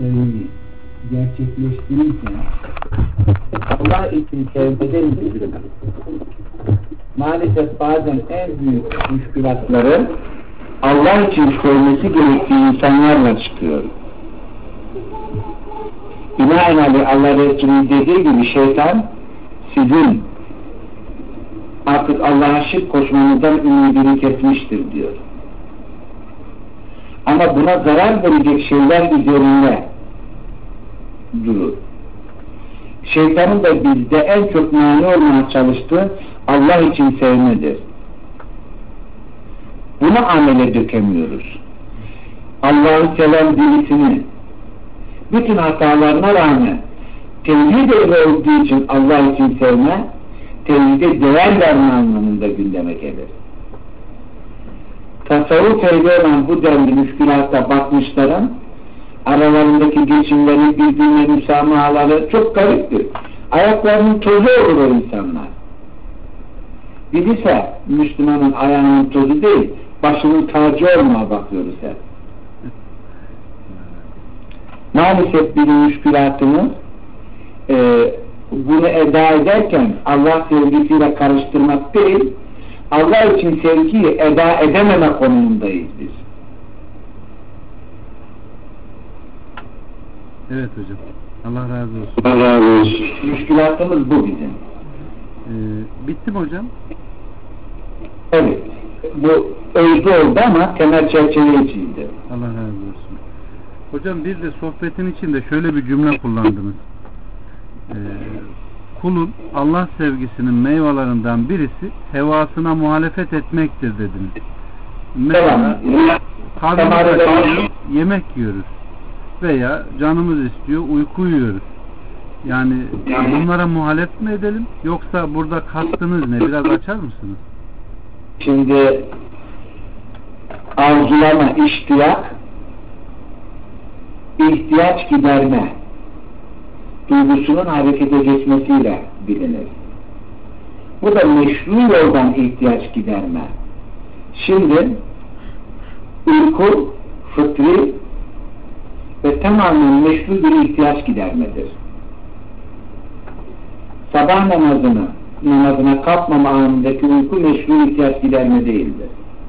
gerçekleştirirken Allah için sevmeden maalesef bazen en büyük müşkülatları Allah için sevmesi gerektiği insanlarla çıkıyor. Binaenaleyh Allah Resulü dediği gibi şeytan sizin artık Allah'a şirk koşmanızdan ümidini kesmiştir diyor. Ama buna zarar verecek şeyler üzerinde durur. Şeytanın da bizde en çok mani olmaya çalıştığı Allah için sevmedir. Bunu amele dökemiyoruz. Allah'ı seven birisini bütün hatalarına rağmen tevhid ehli olduğu için Allah için sevme, tevhide değer verme anlamında gündeme gelir. Tasavvuf ehli olan bu denli müşkülata bakmışların aralarındaki geçimleri, birbirine müsamahaları çok gariptir. Ayaklarının tozu olur o insanlar. Biz ise Müslümanın ayağının tozu değil, başının tacı olmaya bakıyoruz hep. Maalesef bir müşkülatımız bunu eda ederken Allah sevgisiyle karıştırmak değil, Allah için sevgiyi eda edememe konumundayız biz. Evet hocam. Allah razı olsun. Allah razı olsun. Müşkülatımız bu bizim. Bitti mi hocam? Evet. Bu özlü oldu ama temel çerçeve içinde. Allah razı olsun. Hocam bir de sohbetin içinde şöyle bir cümle kullandınız. Kulun Allah sevgisinin meyvelerinden birisi hevasına muhalefet etmektir dediniz. Mesela karnımız acıkıyor, yemek yiyoruz. Veya canımız istiyor, uyku uyuyoruz. Yani bunlara muhalefet mi edelim? Yoksa burada kastınız ne? Biraz açar mısınız? Şimdi arzulama, ihtiyaç giderme duygusunun harekete geçmesiyle bilinir. Bu da meşru yoldan ihtiyaç giderme. Şimdi uyku fıtri ve tamamen meşru bir ihtiyaç gidermedir. Sabah namazına kalkmama anındaki uyku meşru ihtiyaç giderme değildir.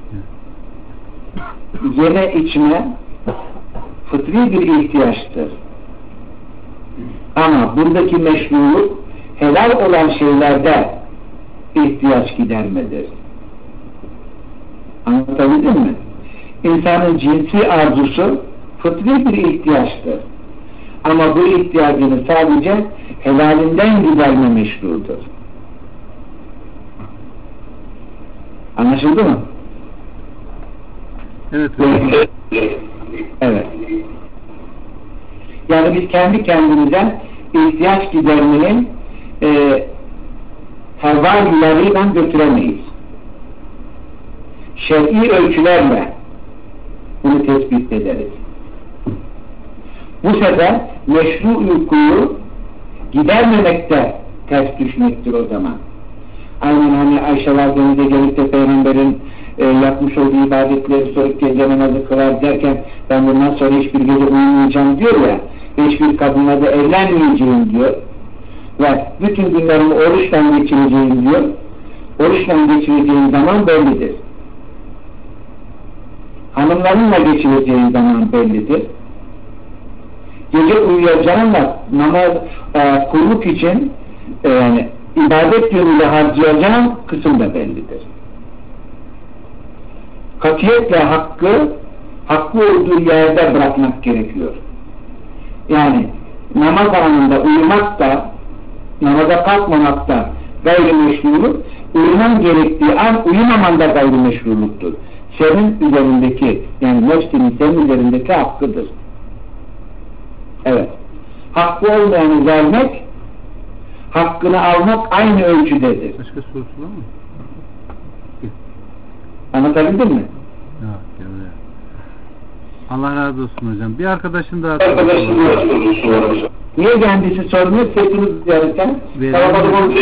Yeme içme fıtri bir ihtiyaçtır. Ama buradaki meşruluk helal olan şeylerde ihtiyaç gidermedir. Anlatabildim mi? İnsanın cinsi arzusu fıtri bir ihtiyaçtır. Ama bu ihtiyacını sadece helalinden giderme meşrudur. Anlaşıldı mı? Evet. Evet. Yani biz kendi kendimize ihtiyaç gidermenin heva yollarıyla götüremeyiz. Şer'i ölçülerle bunu tespit ederiz. Bu sefer meşru uykuyu gidermemekte ters düşmektir o zaman. Aynen hani Ayşe validemize gelip de Peygamber'in yapmış olduğu ibadetleri sorup gece namazı kılar derken ben bundan sonra hiçbir gece uyumayacağım diyor ya, hiçbir kadınla da evlenmeyeceğim diyor ve bütün günlerimi oruçla geçireceğim diyor. Oruçla geçireceğim zaman bellidir. Hanımlarınla geçireceğim zaman bellidir. Gece uyuyacağınla namaz kulluk için yani ibadet yönüyle harcayacağın kısım da bellidir. Katiyetle hakkı olduğu yerde bırakmak gerekiyor. Yani namaz anında uyumak da namaza kalkmamak da gayrimeşruluk, uyuman gerektiği an uyumaman da gayrimeşruluktur. Senin üzerindeki yani nefsinin senin üzerindeki hakkıdır. Evet. Hakkı olmayanı vermek, hakkını almak aynı ölçüdedir. Başka sorusu var mı? Anlatabildim mi? Yok, evet. Allah razı olsun hocam. Bir arkadaşın daha sorusu var. Niye kendisi sormuyor? Sesiniz yararken kalabalık olmuş.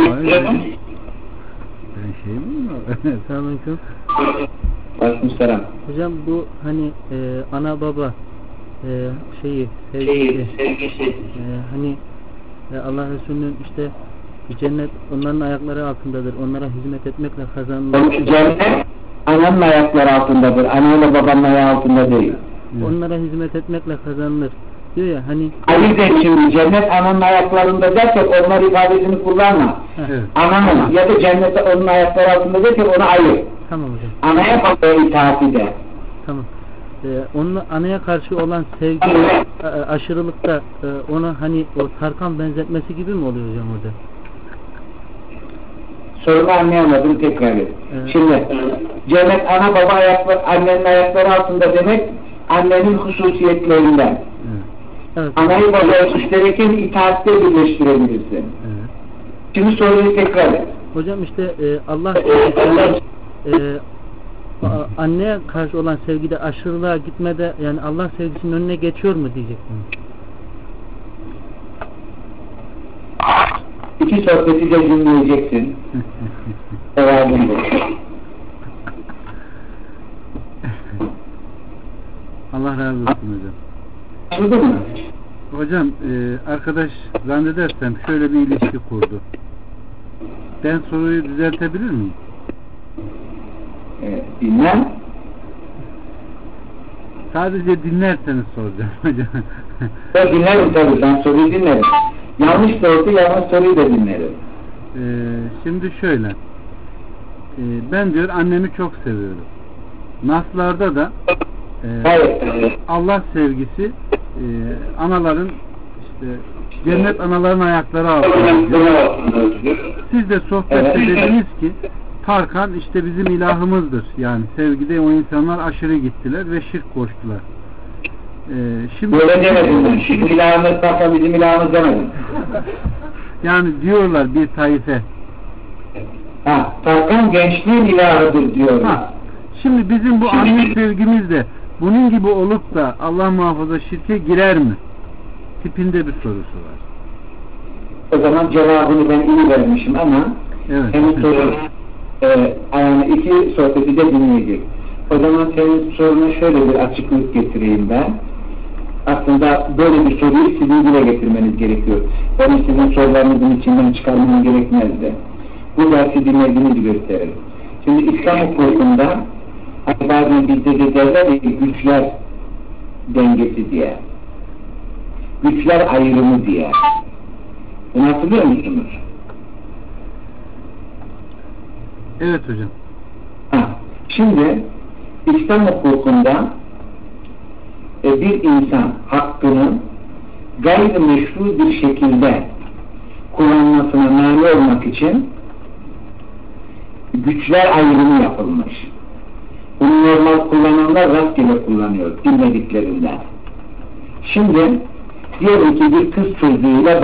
Ben şey mi var? Selamünaleyküm. Aleykümselam. Hocam bu hani ana baba sevgisi. Hani Allah Resulü'nün işte cennet onların ayakları altındadır. Onlara hizmet etmekle kazanılır. Cennet ananın ayakları altındadır. Anneyle babanın ayağı altında değil. Onlara hizmet etmekle kazanılır. Diyor ya hani. Ali de şimdi cennet ananın ayaklarında dersek onlar ifadesini kullanma. Evet. Ananın ya da cennette onun ayakları altında dersek onu ayır. Tamam hocam. Anaya babaya itaati de. Tamam. Onun anaya karşı olan sevgi aşırılıkta ona hani o Tarkan benzetmesi gibi mi oluyor hocam orada? Sorunu anlayamadım, tekrar et. Evet. Şimdi cennet ana baba ayakları, annenin ayakları altında demek annenin hususiyetlerinden. Evet. Anayı babaya müştereken itaatte birleştirebilirsin. Evet. Şimdi soruyu tekrar et. Hocam işte Allah anneye karşı olan sevgide aşırılığa gitmede yani Allah sevgisinin önüne geçiyor mu diyecektim. İki sohbeti de dinleyeceksin. Devamında. Allah razı olsun hocam. Anladın mı? Hocam arkadaş zannedersem şöyle bir ilişki kurdu. Ben soruyu düzeltebilir miyim? Dinlen. Sadece dinlerseniz soracağım hocam. Ben dinlerim tabii. Ben soruyu dinlerim. Yanlış da olsa yanlış soruyu da dinlerim. Şimdi şöyle. Ben diyor annemi çok seviyorum. Naslarda da Allah sevgisi anaların işte cennet anaların ayakları altında. Siz de sohbette dediniz ki Tarkan işte bizim ilahımızdır. Yani sevgide o insanlar aşırı gittiler ve şirk koştular. Şimdi böyle demedim ben. Bizim ilahımız Tarkan bizim ilahımız demedim. Yani diyorlar bir taife. Tarkan gençliğin ilahıdır diyorlar. Şimdi bizim bu anne sevgimiz de bunun gibi olup da Allah muhafaza şirke girer mi? Tipinde bir sorusu var. O zaman cevabını ben iyi vermişim ama senin sorun iki sohbeti de dinleyecek. O zaman senin soruna şöyle bir açıklık getireyim ben. Aslında böyle bir soruyu sizin dile getirmeniz gerekiyor. Benim sizin sorularınızın içinden çıkarmam gerekmezdi. Bu dersi dinlediğinizi gösterir. Şimdi İslam hukukunda hani bazen bizde de derler ya güçler dengesi diye. Güçler ayrımı diye. Bunu hatırlıyor musunuz? Evet hocam. Şimdi İslam hukukunda bir insan hakkını gayrimeşru bir şekilde kullanmasına mani olmak için güçler ayrımı yapılmış. Bunu normal kullananlar rastgele kullanıyor bilmediklerinden. Şimdi diyelim ki bir kız çocuğuyla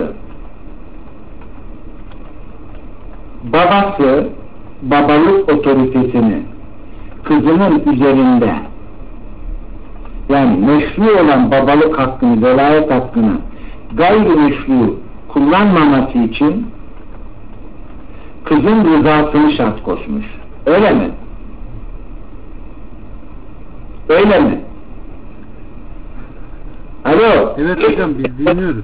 babası babalık otoritesini kızının üzerinde yani meşru olan babalık hakkını, velayet hakkını gayrimeşru kullanmaması için kızın rızasını şart koşmuş. Öyle mi? Öyle mi? Alo? Evet hocam biz dinliyoruz.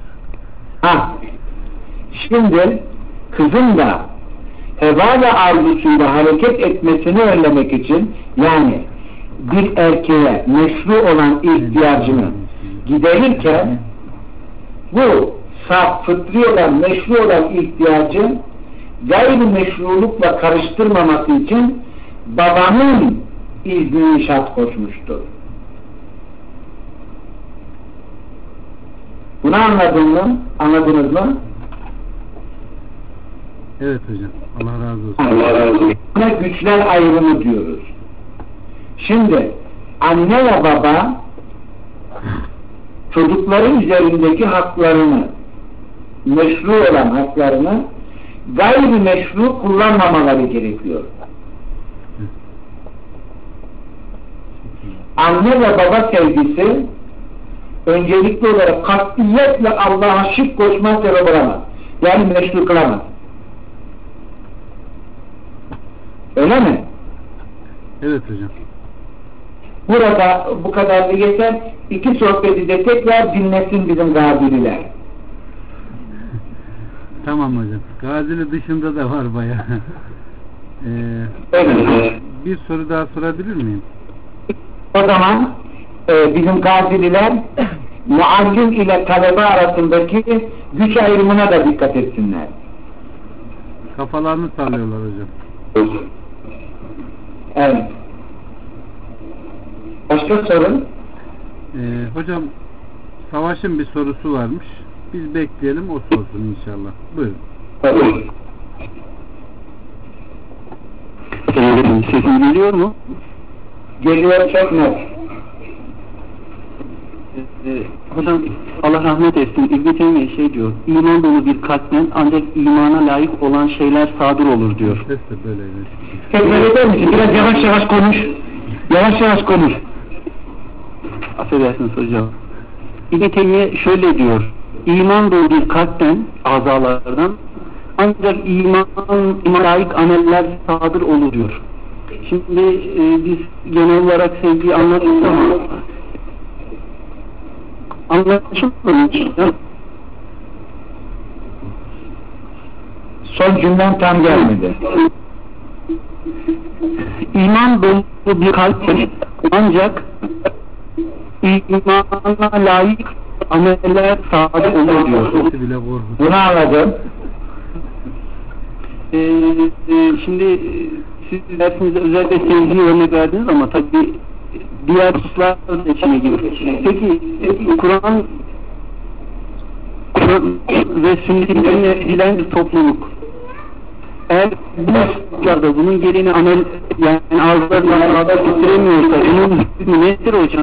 Şimdi kızın da heva ve arzusuyla hareket etmesini önlemek için yani bir erkeğe meşru olan ihtiyacını giderirken bu saf, fıtri olan, meşru olan ihtiyacı gayrimeşrulukla karıştırmaması için babanın iznini şart koşmuştur. Bunu anladın mı? Anladınız mı? Evet hocam. Allah razı olsun. Allah razı olsun. Buna güçler ayrımı diyoruz. Şimdi anne ve baba çocukların üzerindeki haklarını, meşru olan haklarını gayrimeşru kullanmamaları gerekiyor. Anne ve baba sevgisi öncelikli olarak katiyetle Allah'a şirk koşmak sebep olamaz. Yani meşru kılamaz. Öyle mi? Evet hocam. Burada bu kadar da yeter. 2 sohbeti de tekrar dinlesin bizim gazililer. Tamam hocam. Gazili dışında da var bayağı. Evet. Bir soru daha sorabilir miyim? O zaman bizim gazililer muallim ile talebe arasındaki güç ayrımına da dikkat etsinler. Kafalarını sallıyorlar hocam. Evet. Başka sorun? Hocam Savaş'ın bir sorusu varmış. Biz bekleyelim, o sorsun inşallah. Buyurun. Tabii. Sesim geliyor mu? Geliyor, çok net. Hocam Allah rahmet etsin. İbn-i Teymiye şey diyor. İman dolu bir kalpten ancak imana layık olan şeyler sadır olur diyor. Ses de böyleymiş. Tekrar eder misin? Biraz yavaş yavaş konuş. Yavaş yavaş konuş. Affedersiniz hocam. İbn-i Teymiye şöyle diyor. İman dolu bir kalpten, azalardan ancak imana layık ameller sadır olur diyor. Şimdi biz genel olarak sevgiyi anlatıyoruz ama anlaşılmıyor. Son cümlem tam gelmedi. İman dolu bir kalpten ancak imana layık ameller sadır olur diyor. Sesi bile korkunç. Bunu anladım. Şimdi siz dersinizde özellikle sevgiyi örnek verdiniz ama tabii diğer hususlar da içine giriyor. Peki Kur'an ve sünnetini bilen bir topluluk eğer bu hususlarda bunun gereğini amel yani ağızlarından ağızlar getiremiyorsa bunun hükmü nedir hocam?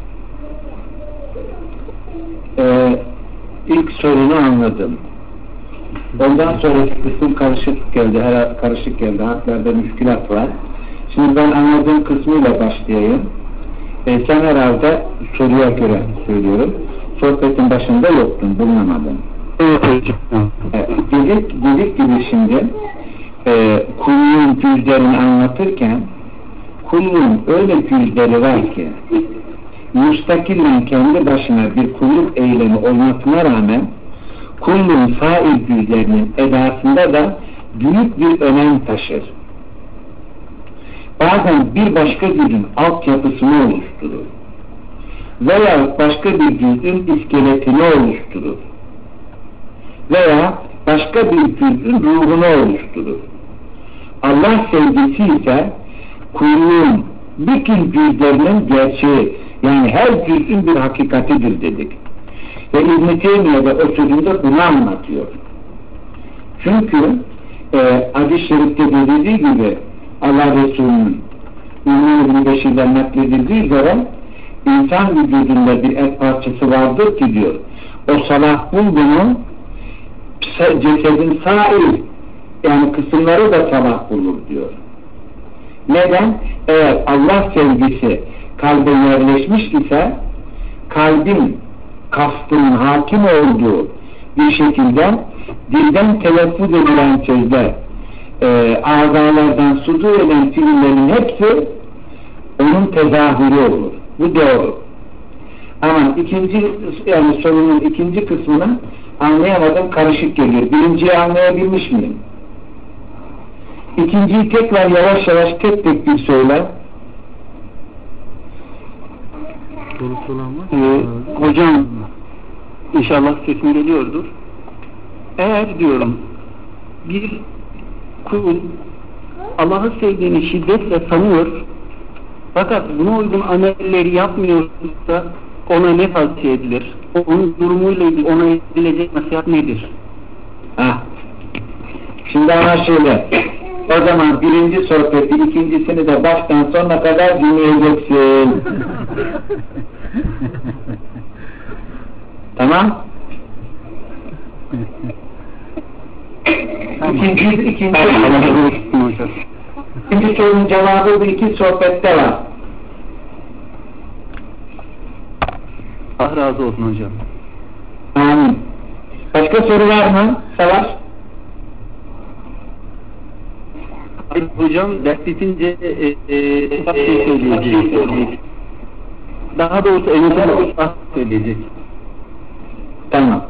İlk sorunu anladım. Ondan sonraki kısım karışık geldi. Her karışık geldi. Haklarda müşkülat var. Şimdi ben anladığım kısmıyla başlayayım. Sen herhalde soruya göre söylüyorum. Sohbetin başında yoktun, bulunamadın. Evet hocam. Dedik gibi şimdi kulluğun cüzlerini anlatırken kulluğun öyle cüzleri var ki müstakillen kendi başına bir kulluk eylemi olmasına rağmen kulluğun sair cüzlerinin edasında da büyük bir önem taşır. Bazen bir başka cüzün altyapısını oluşturur. Veya başka bir cüzün iskeletini oluşturur. Veya başka bir cüzün ruhunu oluşturur. Allah sevgisi ise kulluğun bütün cüzlerinin gerçeği, yani her cüzün bir hakikatidir dedik. Ve İbn-i Teymiye de o sözünde bunu anlatıyor. Çünkü hadis-i şerifte dediği gibi Allah Resulü'nün İbn-i İbn-i Beşir'den nakledildiği zaman insan vücudunda bir et parçası vardır ki diyor, o salah bulduğunu cesedin sair yani kısımları da salah bulur diyor. Neden? Eğer Allah sevgisi kalbe yerleşmiş ise kalbin kastının hakim olduğu bir şekilde dilden telaffuz edilen sözler, azalardan sudur eden fiillerin hepsi onun tezahürü olur. Bu doğru. Ama yani sorunun ikinci kısmını anlayamadım, karışık geliyor. Birinciyi anlayabilmiş miyim? İkinciyi tekrar yavaş yavaş tek tek bir söyle. Sorusu olan var. Hocam inşallah sesim geliyordur. Eğer diyorum bir kul Allah'ı sevdiğini şiddetle sanıyor fakat buna uygun amelleri yapmıyorsa ona ne tavsiye edilir? Onun durumuyla ilgili ona edilecek nasihat nedir? Şimdi ama şöyle, o zaman birinci sohbeti, ikincisini de baştan sonuna kadar dinleyeceksin. Tamam? İkinci sorunun cevabı bu iki sohbette var. Allah razı olsun hocam. Amin. Başka soru var mı? Savaş? Hocam ders bitince şey söyleyeceğim. Daha doğrusu evetini ıslah edecek. Tamam.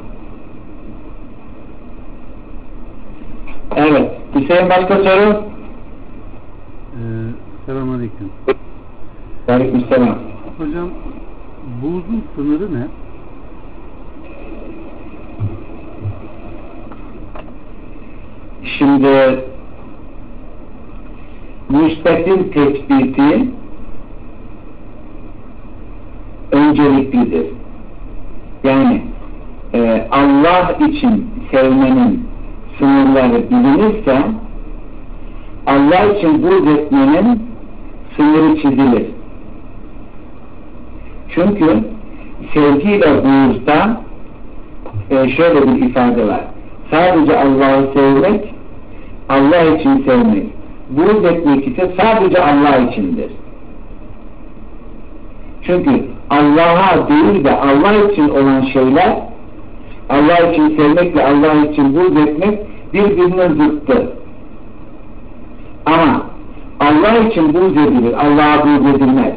Evet. Hüseyin başka soru? Selamünaleyküm. Aleykümselam. Hocam buğzun sınırı ne? Şimdi müstakil tespiti önceliklidir. Yani Allah için sevmenin sınırları bilinirse Allah için buğz etmenin sınırı çizilir. Çünkü sevgiyle buğzda şöyle bir ifade var. Sadece Allah'ı sevmek, Allah için sevmek. Buğz etmek ise sadece Allah içindir. Çünkü Allah'a değil de Allah için olan şeyler, Allah için sevmekle Allah için buğz etmek birbirinin zıttı. Ama Allah için buğz edilir, Allah'a buğz edilmez.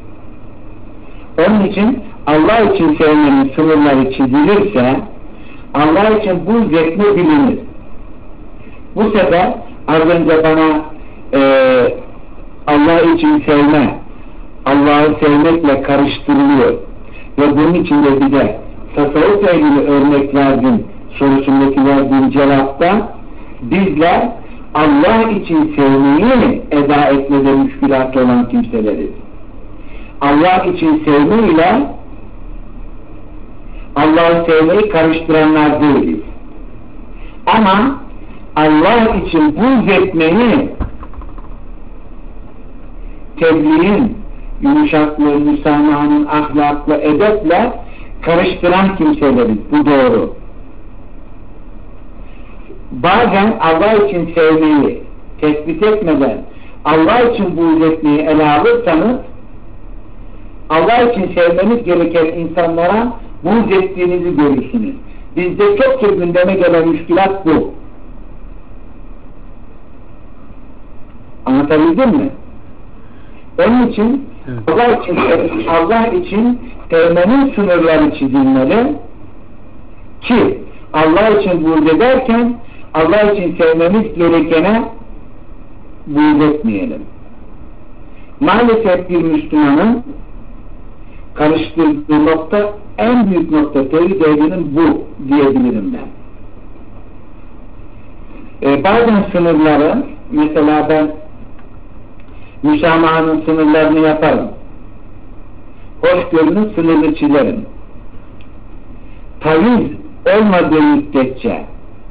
Onun için Allah için sevmenin sınırları çizilirse Allah için buğz etme bilinir. Bu sefer az önce bana Allah için sevme, Allah'ı sevmekle karıştırılıyor ve bunun için de bize tasavvufla ilgili örnek verdiğim sorusundaki verdiğim cevapta bizler Allah için sevmeyi eda etmede müşkülatı olan kimseleriz. Allah için sevme ile Allah'ı sevmeyi karıştıranlar değiliz. Ama Allah için buğz etmeyi tebliğin, yumuşaklığı, müsamahanın, ahlakla, edeple karıştıran kimseleriz. Bu doğru. Bazen Allah için sevmeyi tespit etmeden Allah için buğz etmeyi ele alırsanız Allah için sevmeniz gereken insanlara buğz ettiğinizi görürsünüz. Bizde çok gündeme gelen müşkilat bu. Anlatabildim mi? Onun için evet. Allah için sevmenin sınırları çizilmeli ki Allah için buğz ederken Allah için sevmemiz gerekene buğz etmeyelim. Maalesef bir Müslümanın karıştırdığı nokta, en büyük nokta tevhid ehlinin bu diyebilirim ben. Bazen sınırları, mesela ben müsamahanın sınırlarını yaparım. Hoşgörünün sınırını çizerim. Taviz olmadığı müddetçe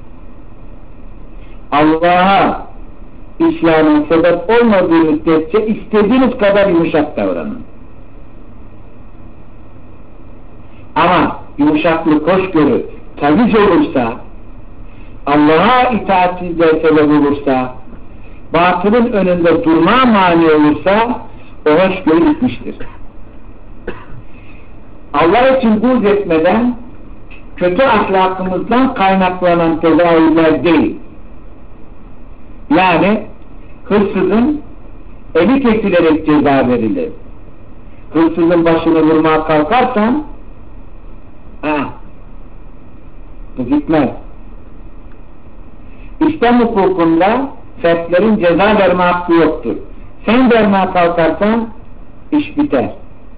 Allah'a İslam'ın sebep olmadığı müddetçe istediğiniz kadar yumuşak davranın. Ama yumuşaklık, hoşgörü taviz olursa, Allah'a itaatsizliğe sebep olursa, batılın önünde durma mani olursa o hoşgörü bitmiştir. Allah için buğz etmeden kötü ahlakımızdan kaynaklanan tezahürler değil. Yani hırsızın eli kesilerek ceza verilir. Hırsızın başını vurmaya kalkarsan bu gitmez. İslam hukukunda fertlerin ceza verme hakkı yoktur. Sen vermeye kalkarsan iş biter.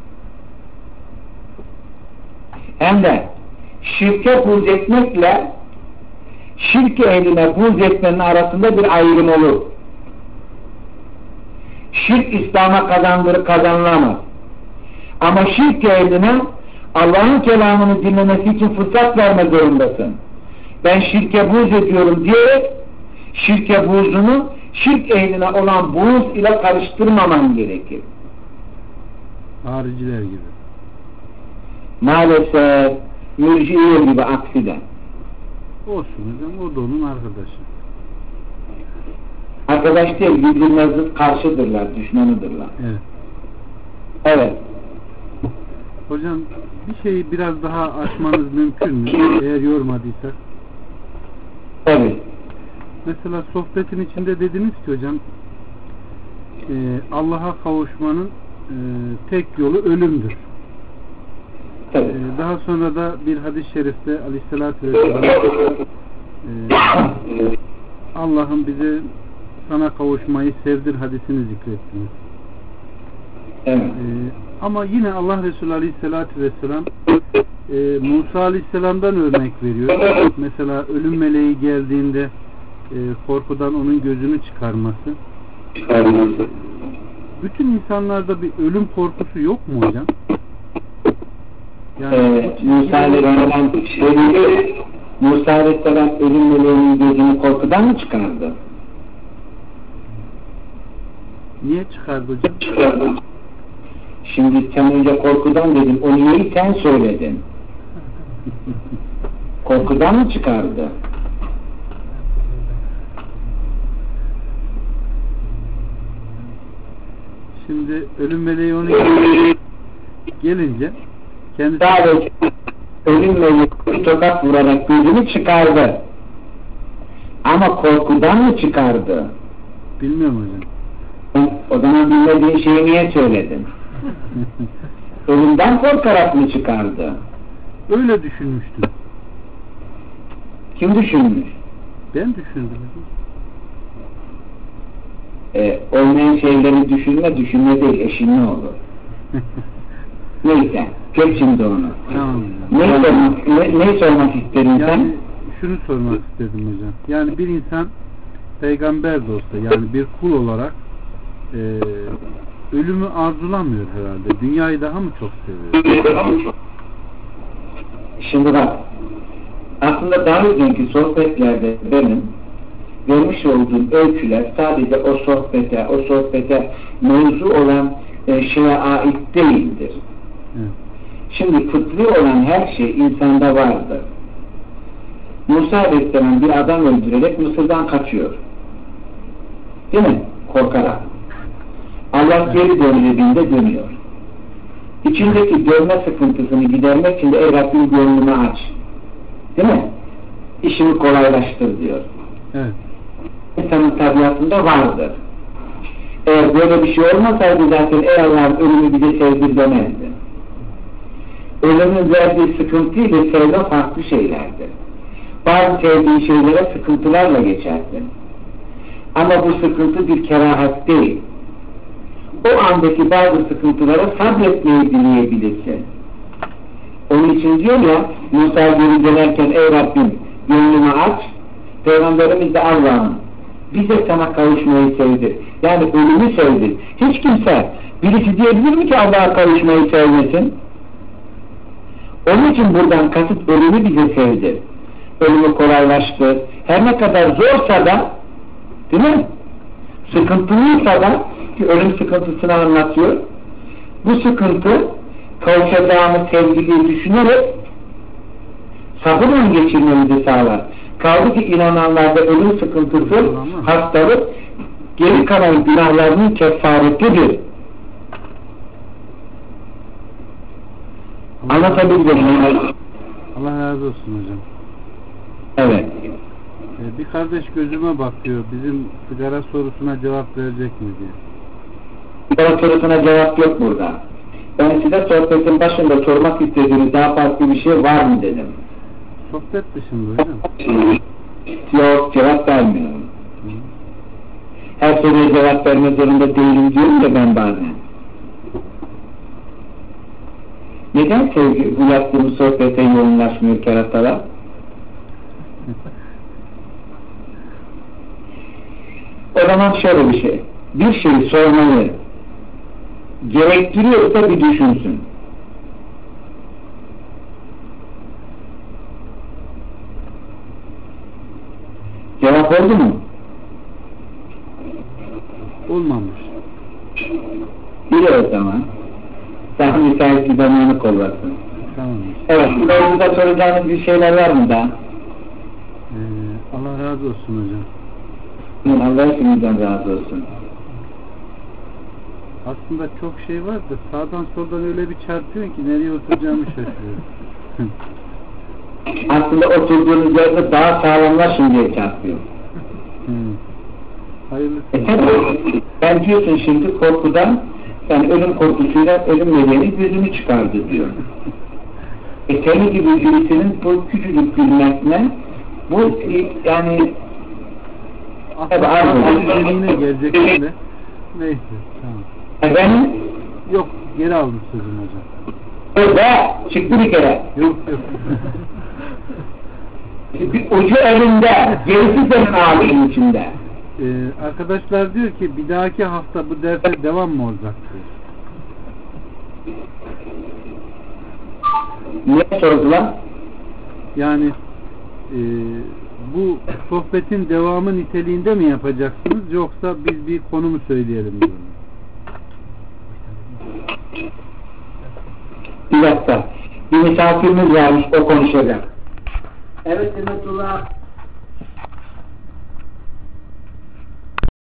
Hem de şirke buğz etmekle şirk ehline buğz etmenin arasında bir ayrım olur. Şirk İslam'a kazanılamaz. Ama şirk ehline Allah'ın kelamını dinlemesi için fırsat verme zorundasın. Ben şirke buğz ediyorum diyerek şirke buğzunu şirk ehline olan buğz ile karıştırmaman gerekir. Hariciler gibi. Maalesef mürciye gibi aksiden. Olsun hocam, o da onun arkadaşı. Arkadaş değil, birbirine zıt karşıdırlar, düşmanıdırlar. Evet. Evet. Hocam bir şeyi biraz daha açmanız mümkün mü? Eğer yormadıysak. Evet. Mesela sohbetin içinde dediniz ki hocam Allah'a kavuşmanın tek yolu ölümdür. Tabii. Daha sonra da bir hadis-i şerifte Aleyhisselatü Vesselam Allah'ım bize sana kavuşmayı sevdir hadisini zikrettiniz. Evet. Ama yine Allah Resulü Aleyhisselatü Vesselam Musa Aleyhisselam'dan örnek veriyor. Mesela ölüm meleği geldiğinde korkudan onun gözünü çıkarması. Bütün insanlarda bir ölüm korkusu yok mu hocam? Yani Musa Aleyhisselam ölüm meleğinin gözünü korkudan mı çıkardı? Niye çıkardı hocam? Şimdi sen önce korkudan dedin, o niyeyi sen söyledin. Korkudan mı çıkardı? Şimdi ölüm meleği onu gelince kendisi Sadece ölüm meleği tokat vurarak gözünü çıkardı. Ama korkudan mı çıkardı? bilmiyorum hocam. O zaman bilmediğin şeyi niye söyledin? Ölümden korkarak mı çıkardı? Öyle düşünmüştüm. Kim düşünmüş? Ben düşündüm. Olmayan şeyleri düşünme değil, eşin ne olur? Neyse, geç şimdi onu. Tamam Ne sormak istedin yani sen? şunu sormak istedim hocam. Yani bir insan peygamber de olsa, yani bir kul olarak ölümü arzulamıyor herhalde. Dünyayı daha mı çok seviyor? Şimdi bak, aslında daha önceki sohbetlerde benim vermiş olduğum öyküler sadece o sohbete mevzu olan şeye ait değildir. Evet. Şimdi fıtri olan her şey insanda vardır. Musa Aleyhisselam bir adam öldürerek Mısır'dan kaçıyor. Değil mi? Korkarak. Allah geri dönüldüğünde dönüyor. İçindeki dönme sıkıntısını gidermek için de ey Rabbim gönlümü aç. Değil mi? İşimi kolaylaştır diyor. Evet. İnsanın tabiatında vardır. Eğer böyle bir şey olmasaydı zaten ey Allah'ım ölümü bize sevdir demezdi. Ölümün verdiği sıkıntı ile sevme farklı şeylerdir. Bazı sevdiği şeylere sıkıntılarla geçersin. Ama bu sıkıntı bir kerahat değil. O andaki bazı sıkıntılara sabretmeyi dileyebilirsin. Onun için diyor ya, Musa geri dönerken ey Rabbim gönlümü aç, Peygamberimiz de Allah'ım bize sana kavuşmayı sevdir. Yani ölümü sevdir. Hiç kimse birisi diyebilir mi ki Allah'a kavuşmayı sevmesin? Onun için buradan kasıt ölümü bize sevdir. Ölümü kolaylaştır. Her ne kadar zorsa da, değil mi? Sıkıntılıysa da, ki ölüm sıkıntısını anlatıyor. Bu sıkıntı kavuşacağımız sevgiliyi düşünerek sabırla geçirmemizi sağlar. Kaldı ki inananlarda ölüm sıkıntısı, hastalık geri kalan günahlarının kefaretidir. Anlatabildim mi? Allah razı olsun hocam. Evet. Bir kardeş gözüme bakıyor. Bizim sigara sorusuna cevap verecek mi diye. Sigara sorusuna cevap yok burada. Ben size sohbetin başında sormak istediğiniz daha farklı bir şey var mı dedim. Sohbet dışında hocam. Yok, cevap vermiyorum. Her soruya cevap verme zorunda değilim diyorum ya ben bazen. Neden sevgi bu yaptığımız sohbete yoğunlaşmıyor keratalar? O zaman şöyle bir şey. Bir şeyi sormayı gerektiriyorsa bir düşünsün. Cevap oldu mu? Olmamış. İyi o zaman. Daha müsait bir zamanı kollasın. Tamam. Evet, burada soracağınız bir şeyler var mı da? Allah razı olsun hocam. Allah hepimizden razı olsun. Aslında çok şey var da sağdan soldan öyle bir çarpıyor ki nereye oturacağımı şaşırıyorum. Aslında oturduğunuz yerde daha sağlamlaşın diye çarpıyor. Hayırlısı. Ben diyorsun şimdi korkudan, yani ölüm korkusuyla ölüm meleğini gözünü çıkardı diyor. Seni gibi birisinin bu küçücük bilmesine bu yani Yine gelecek de. Neyse tamam. Efendim? Yok geri aldım sözümü hocam. Orada çıktı bir kere. Yok. Bir ucu elinde, gerisi senin ağzının içinde. Arkadaşlar diyor ki bir dahaki hafta bu derse devam mı olacak diyor. Niye sordular? Yani bu sohbetin devamı niteliğinde mi yapacaksınız yoksa biz bir konu mu söyleyelim diyorlar. Bir dakika. Bir misafirimiz varmış, o konuşacak. Evet Demetullah.